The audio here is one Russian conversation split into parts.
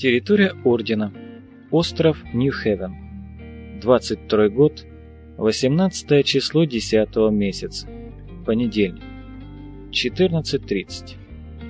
Территория Ордена. Остров Нью-Хевен. 22 год. 18 число 10 месяца. Понедельник. 14:30.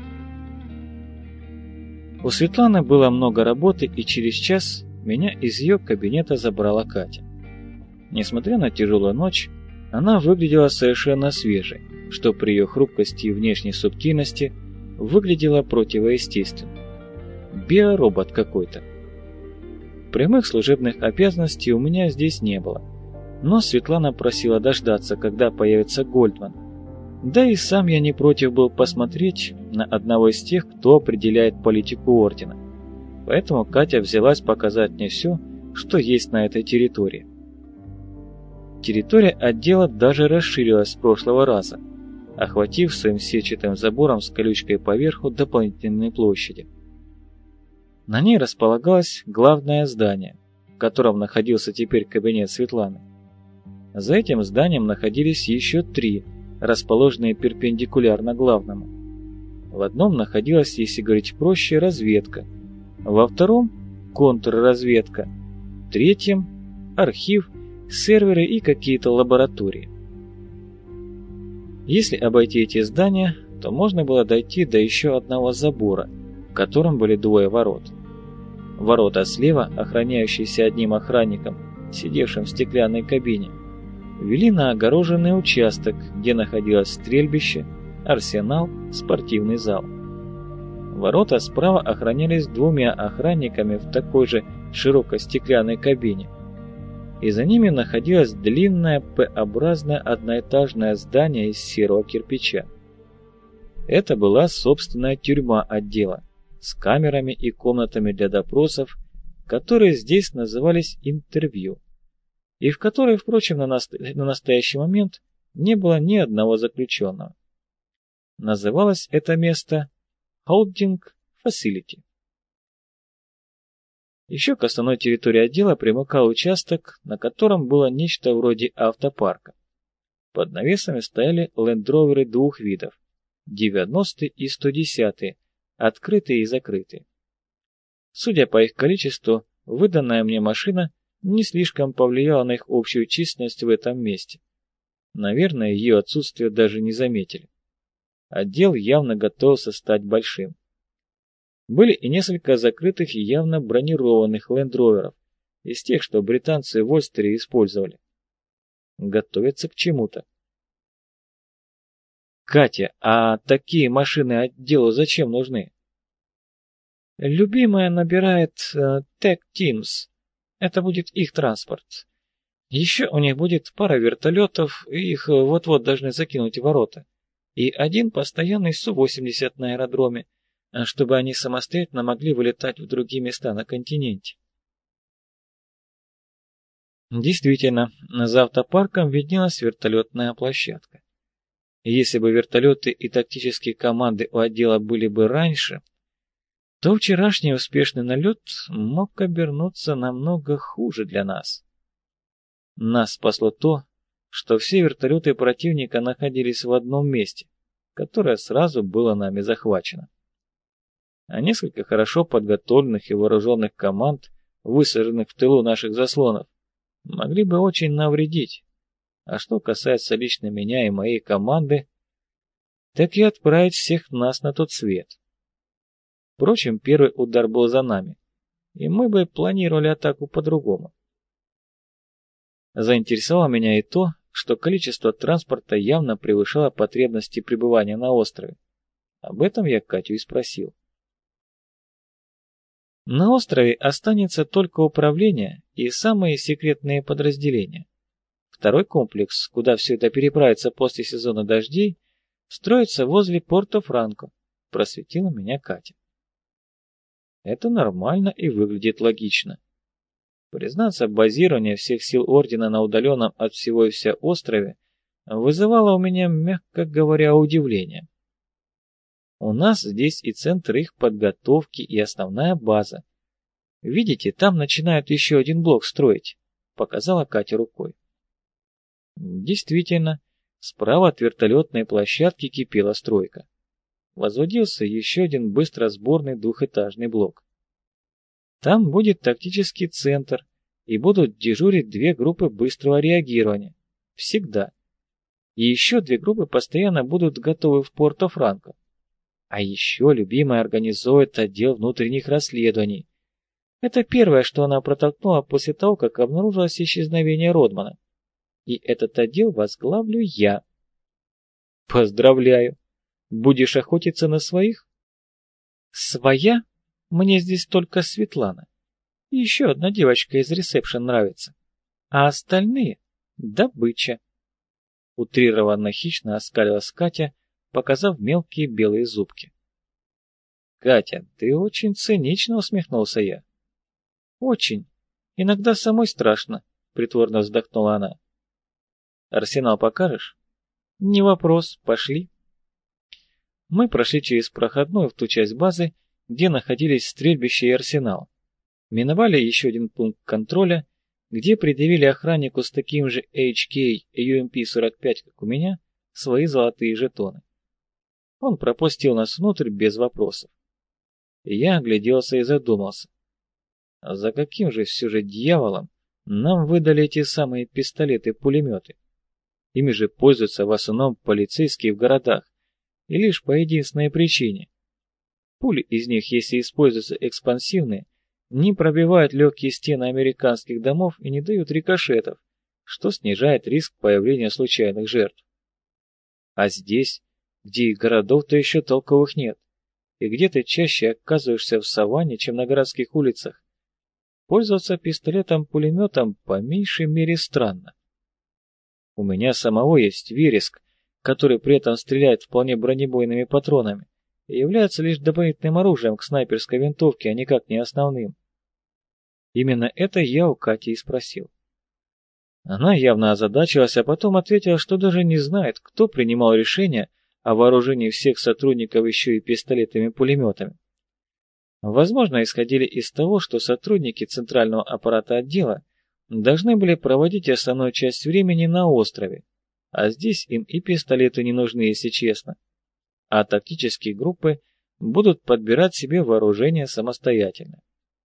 У Светланы было много работы, и через час меня из ее кабинета забрала Катя. Несмотря на тяжелую ночь, она выглядела совершенно свежей, что при ее хрупкости и внешней субтильности выглядело противоестественно. Биоробот какой-то. Прямых служебных обязанностей у меня здесь не было, но Светлана просила дождаться, когда появится Гольдман. Да и сам я не против был посмотреть на одного из тех, кто определяет политику Ордена. Поэтому Катя взялась показать мне все, что есть на этой территории. Территория отдела даже расширилась с прошлого раза, охватив своим сетчатым забором с колючкой поверху дополнительные площади. На ней располагалось главное здание, в котором находился теперь кабинет Светланы. За этим зданием находились еще 3, расположенные перпендикулярно главному. В одном находилась, если говорить проще, разведка, во втором – контрразведка, в третьем – архив, серверы и какие-то лаборатории. Если обойти эти здания, то можно было дойти до еще одного забора, в котором были 2 ворот. Ворота слева, охраняющиеся одним охранником, сидевшим в стеклянной кабине, вели на огороженный участок, где находилось стрельбище, арсенал, спортивный зал. Ворота справа охранялись 2 охранниками в такой же широкой стеклянной кабине, и за ними находилось длинное П-образное одноэтажное здание из серого кирпича. Это была собственная тюрьма отдела, с камерами и комнатами для допросов, которые здесь назывались интервью, и в которой, впрочем, на настоящий момент не было ни одного заключенного. Называлось это место Holding Facility. Еще к основной территории отдела примыкал участок, на котором было нечто вроде автопарка. Под навесами стояли лендроверы 2 видов – 90 и 110, открытые и закрытые. Судя по их количеству, выданная мне машина не слишком повлияла на их общую численность в этом месте. Наверное, ее отсутствие даже не заметили. Отдел явно готовился стать большим. Были и несколько закрытых и явно бронированных лендроверов, из тех, что британцы в Ольстере использовали. Готовятся к чему-то. «Катя, а такие машины отделу зачем нужны?» «Любимая набирает Tech Teams. Это будет их транспорт. Еще у них будет пара вертолетов, и их вот-вот должны закинуть в ворота. И 1 постоянный Су-80 на аэродроме, чтобы они самостоятельно могли вылетать в другие места на континенте». Действительно, за автопарком виднелась вертолетная площадка. Если бы вертолеты и тактические команды у отдела были бы раньше, то вчерашний успешный налет мог обернуться намного хуже для нас. Нас спасло то, что все вертолеты противника находились в одном месте, которое сразу было нами захвачено. А несколько хорошо подготовленных и вооруженных команд, высаженных в тылу наших заслонов, могли бы очень навредить. А что касается лично меня и моей команды, так и отправить всех нас на тот свет. Впрочем, первый удар был за нами, и мы бы планировали атаку по-другому. Заинтересовало меня и то, что количество транспорта явно превышало потребности пребывания на острове. Об этом я Катю и спросил. На острове останется только управление и самые секретные подразделения. Второй комплекс, куда все это переправится после сезона дождей, строится возле Порто-Франко, просветила меня Катя. Это нормально и выглядит логично. Признаться, базирование всех сил Ордена на удаленном от всего и вся острове вызывало у меня, мягко говоря, удивление. У нас здесь и центр их подготовки, и основная база. Видите, там начинают еще 1 блок строить, показала Катя рукой. Действительно, справа от вертолетной площадки кипела стройка. Возводился еще 1 быстросборный 2-этажный блок. Там будет тактический центр, и будут дежурить 2 группы быстрого реагирования. Всегда. И еще 2 группы постоянно будут готовы в Порто-Франко. А еще любимая организует отдел внутренних расследований. Это первое, что она протолкнула после того, как обнаружилось исчезновение Родмана. И этот отдел возглавлю я. Поздравляю. Будешь охотиться на своих? Своя? Мне здесь только Светлана. И еще одна девочка из ресепшн нравится. А остальные — добыча. Утрированно хищно оскалилась Катя, показав мелкие белые зубки. «Катя, ты очень цинично», — усмехнулся я. «Очень. Иногда самой страшно», — притворно вздохнула она. «Арсенал покажешь?» «Не вопрос, пошли». Мы прошли через проходную в ту часть базы, где находились стрельбище и арсенал. Миновали еще один пункт контроля, где предъявили охраннику с таким же HK UMP-45, как у меня, свои золотые жетоны. Он пропустил нас внутрь без вопросов. Я огляделся и задумался. А за каким же все же дьяволом нам выдали эти самые пистолеты-пулеметы? Ими же пользуются в основном полицейские в городах, и лишь по единственной причине. Пули из них, если используются экспансивные, не пробивают легкие стены американских домов и не дают рикошетов, что снижает риск появления случайных жертв. А здесь, где и городов-то еще толковых нет, и где ты чаще оказываешься в саванне, чем на городских улицах, пользоваться пистолетом-пулеметом по меньшей мере странно. У меня самого есть вереск, который при этом стреляет вполне бронебойными патронами и является лишь дополнительным оружием к снайперской винтовке, а никак не основным. Именно это я у Кати и спросил. Она явно озадачилась, а потом ответила, что даже не знает, кто принимал решение о вооружении всех сотрудников еще и пистолетами-пулеметами. Возможно, исходили из того, что сотрудники центрального аппарата отдела должны были проводить основную часть времени на острове, а здесь им и пистолеты не нужны, если честно. А тактические группы будут подбирать себе вооружение самостоятельно.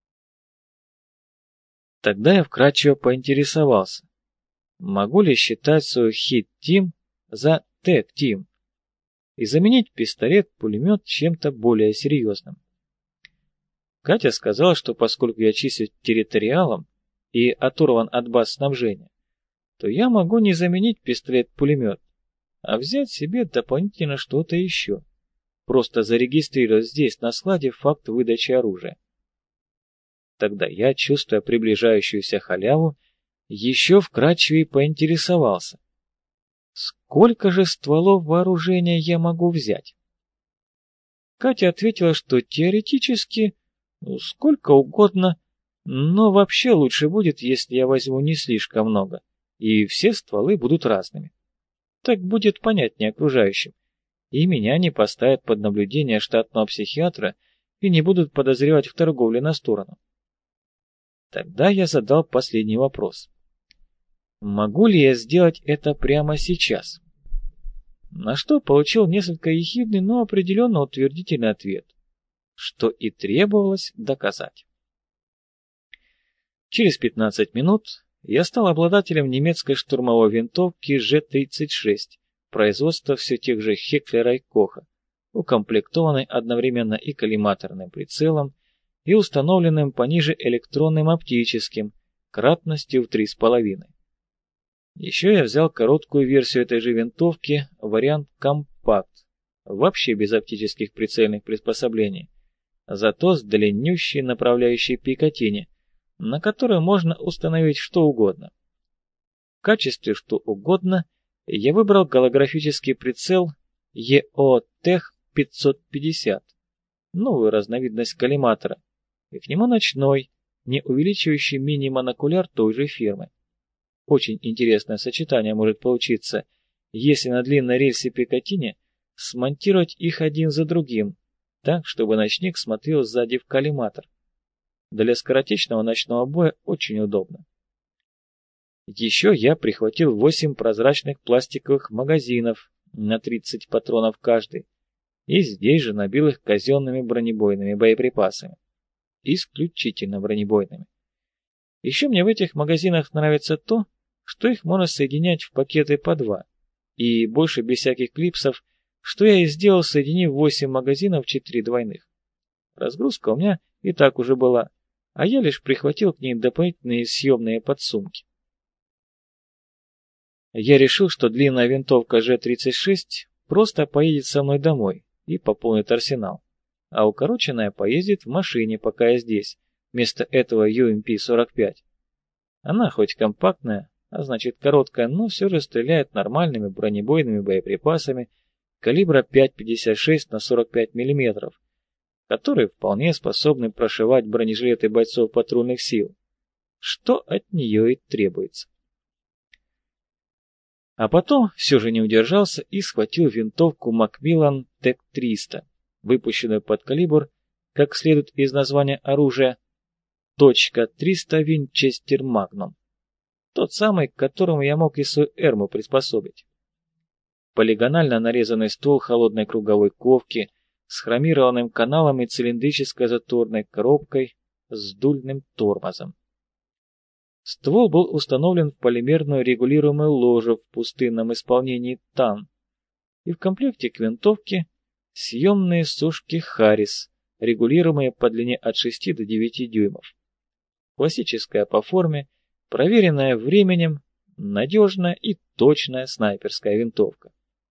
Тогда я вкратчиво поинтересовался, могу ли считать свой хит-тим за тэг-тим и заменить пистолет-пулемет чем-то более серьезным. Катя сказала, что поскольку я числюсь территориалом и оторван от баз снабжения, то я могу не заменить пистолет-пулемет, а взять себе дополнительно что-то еще, просто зарегистрировать здесь на складе факт выдачи оружия. Тогда я, чувствуя приближающуюся халяву, еще вкратчивее поинтересовался, сколько же стволов вооружения я могу взять? Катя ответила, что теоретически сколько угодно, но вообще лучше будет, если я возьму не слишком много, и все стволы будут разными. Так будет понятнее окружающим, и меня не поставят под наблюдение штатного психиатра и не будут подозревать в торговле на сторону. Тогда я задал последний вопрос. Могу ли я сделать это прямо сейчас? На что получил несколько ехидный, но определенно утвердительный ответ, что и требовалось доказать. Через 15 минут я стал обладателем немецкой штурмовой винтовки Ж-36, производства все тех же Хеклера и Коха, укомплектованной одновременно и коллиматорным прицелом, и установленным пониже электронным оптическим, кратностью в 3,5. Еще я взял короткую версию этой же винтовки, вариант компакт, вообще без оптических прицельных приспособлений, зато с длиннющей направляющей Пикатини, на которой можно установить что угодно. В качестве что угодно я выбрал голографический прицел EOTech 550, новую разновидность коллиматора, и к нему ночной, не увеличивающий мини-монокуляр той же фирмы. Очень интересное сочетание может получиться, если на длинной рельсе Пикатини смонтировать их один за другим, так, чтобы ночник смотрел сзади в коллиматор. Для скоротечного ночного боя очень удобно. Еще я прихватил 8 прозрачных пластиковых магазинов на 30 патронов каждый, и здесь же набил их казенными бронебойными боеприпасами. исключительно бронебойными. Еще мне в этих магазинах нравится то, что их можно соединять в пакеты по два, и больше без всяких клипсов, что я и сделал, соединив 8 магазинов 4 двойных. Разгрузка у меня и так уже была, а я лишь прихватил к ней дополнительные съемные подсумки. Я решил, что длинная винтовка G-36 просто поедет со мной домой и пополнит арсенал, а укороченная поездит в машине, пока я здесь, вместо этого UMP-45. Она хоть компактная, а значит короткая, но все же стреляет нормальными бронебойными боеприпасами калибра 5,56 на 45 мм, которые вполне способны прошивать бронежилеты бойцов патрульных сил, что от нее и требуется. А потом все же не удержался и схватил винтовку Macmillan TEC-300, выпущенную под калибр, как следует из названия оружия, .300 Winchester Magnum, тот самый, к которому я мог и свою эрму приспособить. Полигонально нарезанный ствол холодной круговой ковки с хромированным каналом и цилиндрической заторной коробкой с дульным тормозом. Ствол был установлен в полимерную регулируемую ложу в пустынном исполнении ТАН, и в комплекте к винтовке съемные сошки Харрис, регулируемые по длине от 6 до 9 дюймов. Классическая по форме, проверенная временем, надежная и точная снайперская винтовка.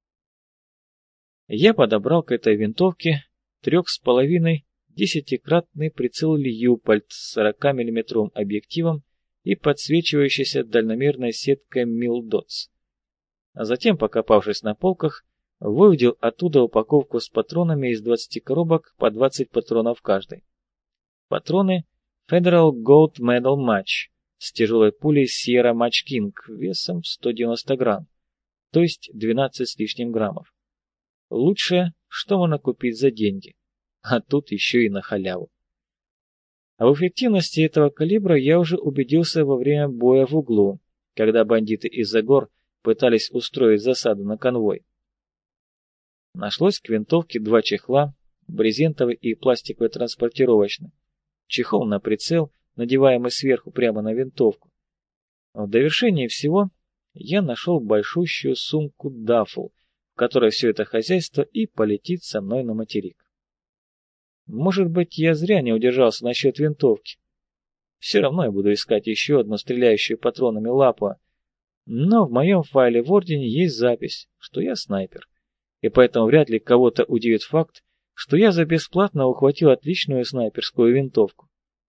Я подобрал к этой винтовке 3,5 десятикратный прицел Льюпольд с 40 мм объективом и подсвечивающейся дальномерной сеткой Милдотс. А затем, покопавшись на полках, выудил оттуда упаковку с патронами из 20 коробок по 20 патронов каждой. Патроны Federal Gold Medal Match с тяжелой пулей Sierra Match King весом 190 грамм, то есть 12 с лишним граммов. Лучшее, что можно купить за деньги, а тут еще и на халяву. А в эффективности этого калибра я уже убедился во время боя в углу, когда бандиты из-за гор пытались устроить засаду на конвой. Нашлось к винтовке 2 чехла, брезентовый и пластиковый транспортировочный, чехол на прицел, надеваемый сверху прямо на винтовку. В довершение всего я нашел большущую сумку дафл, в которой все это хозяйство и полетит со мной на материк. Может быть, я зря не удержался насчет винтовки. Все равно я буду искать еще одну стреляющую патронами лапу, но в моем файле в Ордене есть запись, что я снайпер, и поэтому вряд ли кого-то удивит факт, что я за бесплатно ухватил отличную снайперскую винтовку.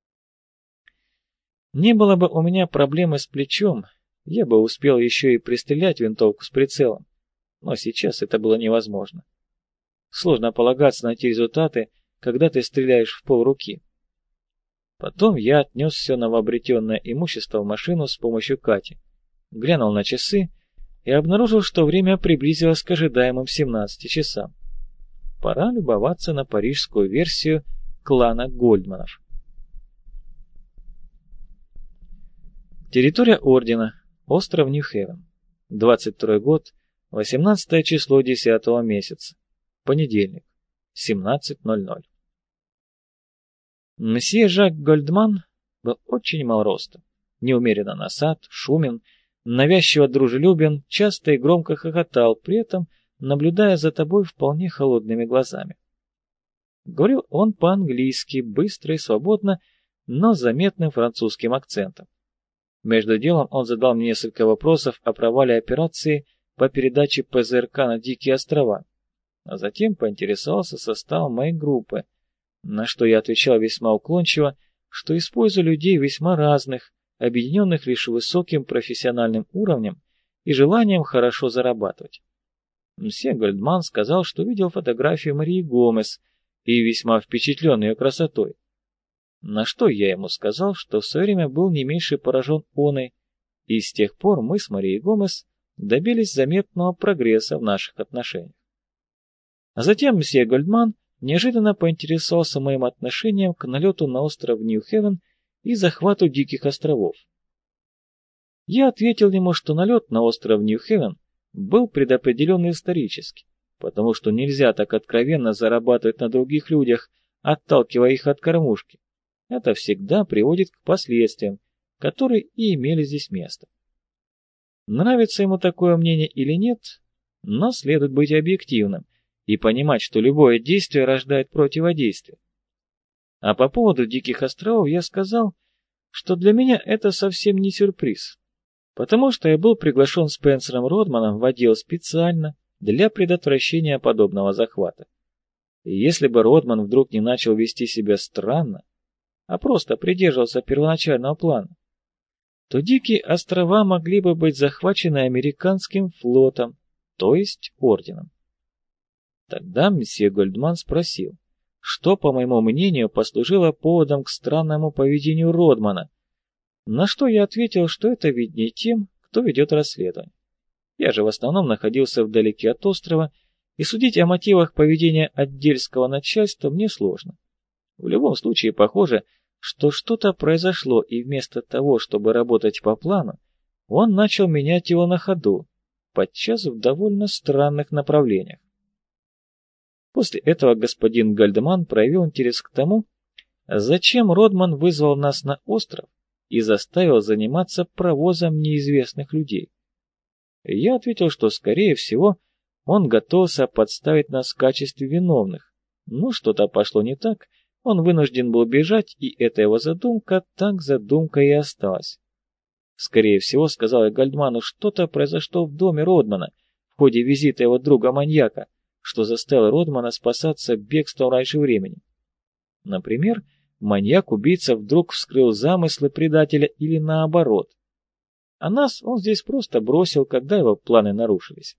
Не было бы у меня проблемы с плечом, я бы успел еще и пристрелять винтовку с прицелом, но сейчас это было невозможно. Сложно полагаться на те результаты, когда ты стреляешь в полруки. Потом я отнес все новообретенное имущество в машину с помощью Кати, глянул на часы и обнаружил, что время приблизилось к ожидаемым 17 часам. Пора любоваться на парижскую версию клана Гольдманов. Территория Ордена. Остров Нью-Хевен. 22 год. 18 число 10 месяца. Понедельник. 17:00. Мсье Жак Гольдман был очень мал ростом, неумеренно носат, шумен, навязчиво дружелюбен, часто и громко хохотал, при этом наблюдая за тобой вполне холодными глазами. Говорил он по-английски, быстро и свободно, но с заметным французским акцентом. Между делом он задал мне несколько вопросов о провале операции по передаче ПЗРК на Дикие острова, а затем поинтересовался составом моей группы, на что я отвечал весьма уклончиво, что использую людей весьма разных, объединенных лишь высоким профессиональным уровнем и желанием хорошо зарабатывать. Мсье Гольдман сказал, что видел фотографию Марии Гомес и весьма впечатлен ее красотой. На что я ему сказал, что в свое время был не меньше поражен оной, и с тех пор мы с Марией Гомес добились заметного прогресса в наших отношениях. А затем мсье Гольдман неожиданно поинтересовался моим отношением к налету на остров Нью-Хевен и захвату Диких островов. Я ответил ему, что налет на остров Нью-Хевен был предопределен исторически, потому что нельзя так откровенно зарабатывать на других людях, отталкивая их от кормушки, это всегда приводит к последствиям, которые и имели здесь место. Нравится ему такое мнение или нет, но следует быть объективным и понимать, что любое действие рождает противодействие. А по поводу Диких островов я сказал, что для меня это совсем не сюрприз, потому что я был приглашен Спенсером Родманом в отдел специально для предотвращения подобного захвата. И если бы Родман вдруг не начал вести себя странно, а просто придерживался первоначального плана, то Дикие острова могли бы быть захвачены американским флотом, то есть орденом. Тогда месье Гольдман спросил, что, по моему мнению, послужило поводом к странному поведению Родмана, на что я ответил, что это виднее тем, кто ведет расследование. Я же в основном находился вдалеке от острова, и судить о мотивах поведения отдельского начальства мне сложно. В любом случае, похоже, что что-то произошло, и вместо того, чтобы работать по плану, он начал менять его на ходу, подчас в довольно странных направлениях. После этого господин Гальдеман проявил интерес к тому, зачем Родман вызвал нас на остров и заставил заниматься провозом неизвестных людей. Я ответил, что, скорее всего, он готовился подставить нас в качестве виновных, но что-то пошло не так, он вынужден был бежать, и эта его задумка так задумкой и осталась. Скорее всего, сказал я Гальдману, что-то произошло в доме Родмана в ходе визита его друга-маньяка, что заставило Родмана спасаться бегством раньше времени. Например, маньяк-убийца вдруг вскрыл замыслы предателя или наоборот. А нас он здесь просто бросил, когда его планы нарушились.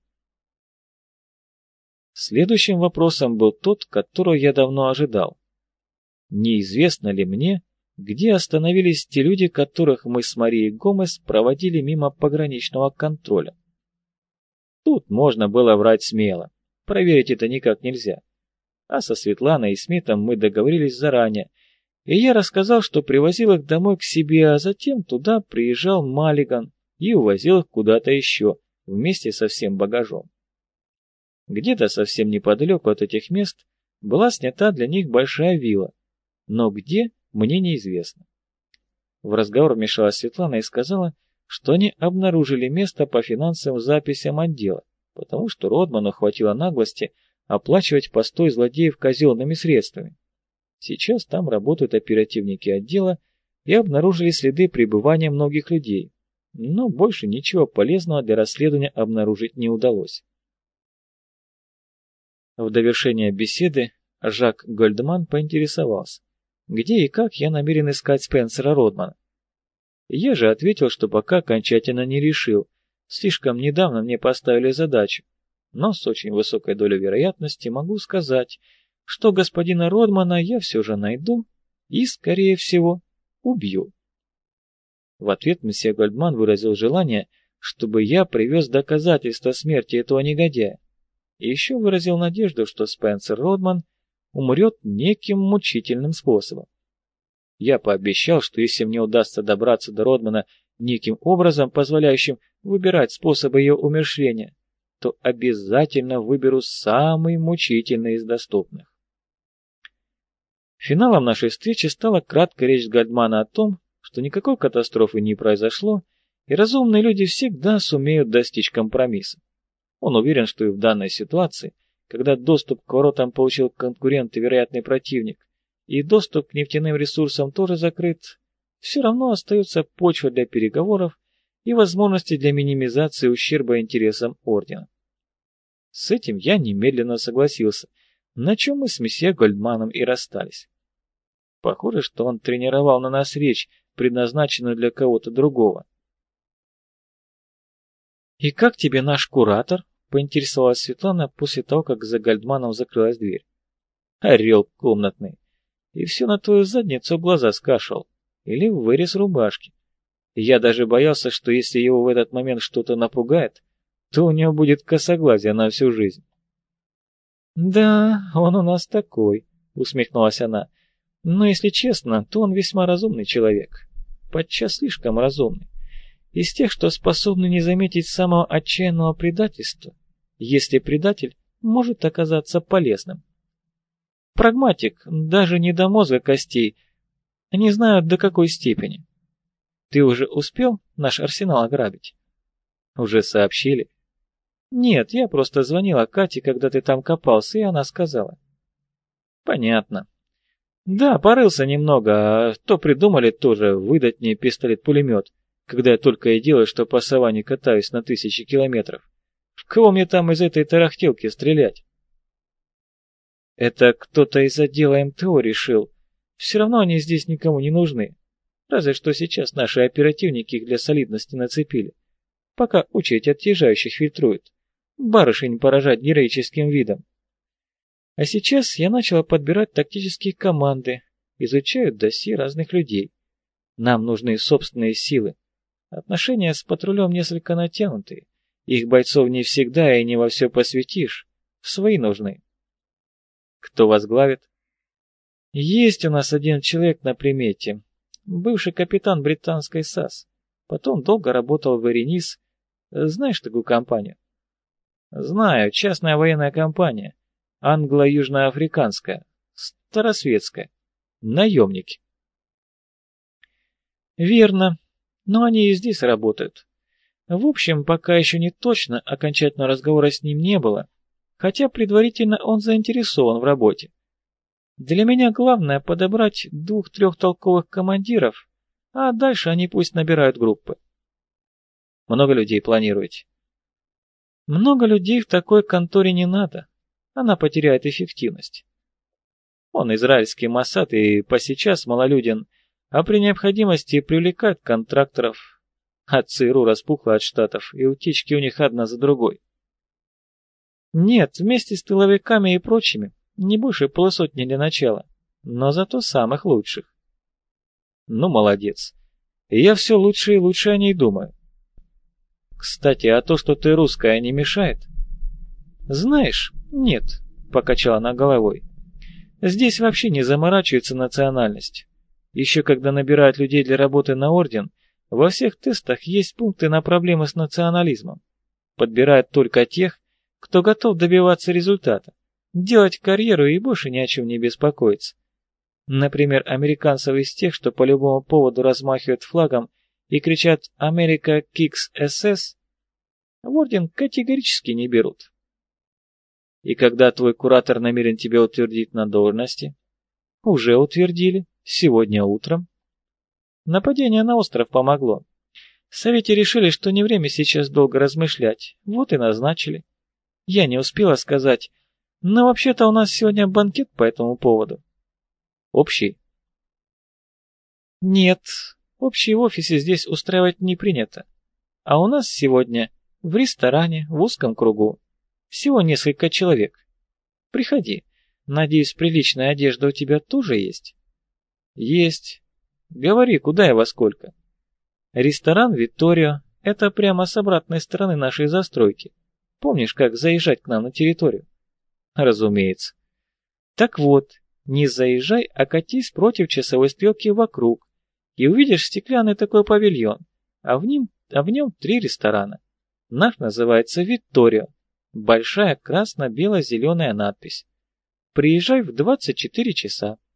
Следующим вопросом был тот, которого я давно ожидал. Неизвестно ли мне, где остановились те люди, которых мы с Марией Гомес проводили мимо пограничного контроля? Тут можно было врать смело, проверить это никак нельзя. А со Светланой и Смитом мы договорились заранее, и я рассказал, что привозил их домой к себе, а затем туда приезжал Маллиган и увозил их куда-то еще, вместе со всем багажом. Где-то совсем неподалеку от этих мест была снята для них большая вилла, но где, мне неизвестно. В разговор вмешалась Светлана и сказала, что они обнаружили место по финансовым записям отдела, потому что Родману хватило наглости оплачивать постой злодеев казенными средствами. Сейчас там работают оперативники отдела и обнаружили следы пребывания многих людей, но больше ничего полезного для расследования обнаружить не удалось. В довершение беседы Жак Гольдман поинтересовался, где и как я намерен искать Спенсера Родмана. Я же ответил, что пока окончательно не решил, слишком недавно мне поставили задачу, но с очень высокой долей вероятности могу сказать, что господина Родмана я все же найду и, скорее всего, убью. В ответ месье Гольдман выразил желание, чтобы я привез доказательства смерти этого негодяя, и еще выразил надежду, что Спенсер Родман умрет неким мучительным способом. Я пообещал, что если мне удастся добраться до Родмана неким образом, позволяющим выбирать способы ее умерщвления, то обязательно выберу самый мучительный из доступных. Финалом нашей встречи стала краткая речь Гольдмана о том, что никакой катастрофы не произошло, и разумные люди всегда сумеют достичь компромисса. Он уверен, что и в данной ситуации, когда доступ к воротам получил конкурент и вероятный противник, и доступ к нефтяным ресурсам тоже закрыт, все равно остается почва для переговоров и возможности для минимизации ущерба интересам Ордена. С этим я немедленно согласился, на чем мы с месье Гольдманом и расстались. Похоже, что он тренировал на нас речь, предназначенную для кого-то другого. «И как тебе наш куратор?» — поинтересовалась Светлана после того, как за Гольдманом закрылась дверь. «Орел комнатный. И все на твою задницу глаза скашивал. Или в вырез рубашки. Я даже боялся, что если его в этот момент что-то напугает, то у него будет косоглазие на всю жизнь». «Да, он у нас такой», — усмехнулась она. «Но если честно, то он весьма разумный человек. Подчас слишком разумный. Из тех, что способны не заметить самого отчаянного предательства, если предатель может оказаться полезным. Прагматик, даже не до мозга костей, Не знаю, до какой степени. Ты уже успел наш арсенал ограбить? Уже сообщили? Нет, я просто звонила Кате, когда ты там копался, и она сказала. Понятно. Да, порылся немного, а то придумали тоже выдать мне пистолет-пулемет, когда я только и делаю, что по саванне катаюсь на 1000 километров. В кого мне там из этой тарахтелки стрелять? Это кто-то из отдела МТО решил. Все равно они здесь никому не нужны. Разве что сейчас наши оперативники их для солидности нацепили. Пока очередь отъезжающих фильтруют. Барышень поражать героическим видом. А сейчас я начала подбирать тактические команды, изучаю досье разных людей. Нам нужны собственные силы. Отношения с патрулем несколько натянутые. Их бойцов не всегда и не во все посвятишь. Свои нужны. Кто возглавит? Есть у нас один человек на примете. Бывший капитан британской САС. Потом долго работал в Эренис. Знаешь такую компанию? Знаю, частная военная компания. Англо-южноафриканская. Старосветская. Наемники. Верно. Но они и здесь работают. В общем, пока еще не точно, окончательного разговора с ним не было, хотя предварительно он заинтересован в работе. Для меня главное подобрать 2-3 толковых командиров, а дальше они пусть набирают группы. Много людей планируете? Много людей в такой конторе не надо, она потеряет эффективность. Он израильский Моссад и посейчас малолюден, а при необходимости привлекает контракторов. А ЦРУ распухло от штатов, и утечки у них одна за другой. Нет, вместе с тыловиками и прочими, не больше полусотни для начала, но зато самых лучших. Ну, молодец. Я все лучше и лучше о ней думаю. Кстати, а то, что ты русская, не мешает? Знаешь, нет, покачала она головой. Здесь вообще не заморачивается национальность. Еще когда набирают людей для работы на орден, во всех тестах есть пункты на проблемы с национализмом. Подбирают только тех, кто готов добиваться результата, делать карьеру и больше ни о чем не беспокоиться. Например, американцев из тех, что по любому поводу размахивают флагом и кричат «America kicks SS», в орден категорически не берут. И когда твой куратор намерен тебя утвердить на должности? Уже утвердили, сегодня утром. Нападение на остров помогло. В Совете решили, что не время сейчас долго размышлять, вот и назначили. Я не успела сказать, но вообще-то у нас сегодня банкет по этому поводу. Общий? Нет, общий в офисе здесь устраивать не принято. А у нас сегодня в ресторане, в узком кругу. Всего несколько человек. Приходи. Надеюсь, приличная одежда у тебя тоже есть? Есть. Говори, куда и во сколько. Ресторан «Витторио» — это прямо с обратной стороны нашей застройки. Помнишь, как заезжать к нам на территорию? Разумеется. Так вот, не заезжай, а катись против часовой стрелки вокруг, и увидишь стеклянный такой павильон, а в нем 3 ресторана. Наш называется «Витторио». Большая красно-бело-зеленая надпись. Приезжай в 24 часа.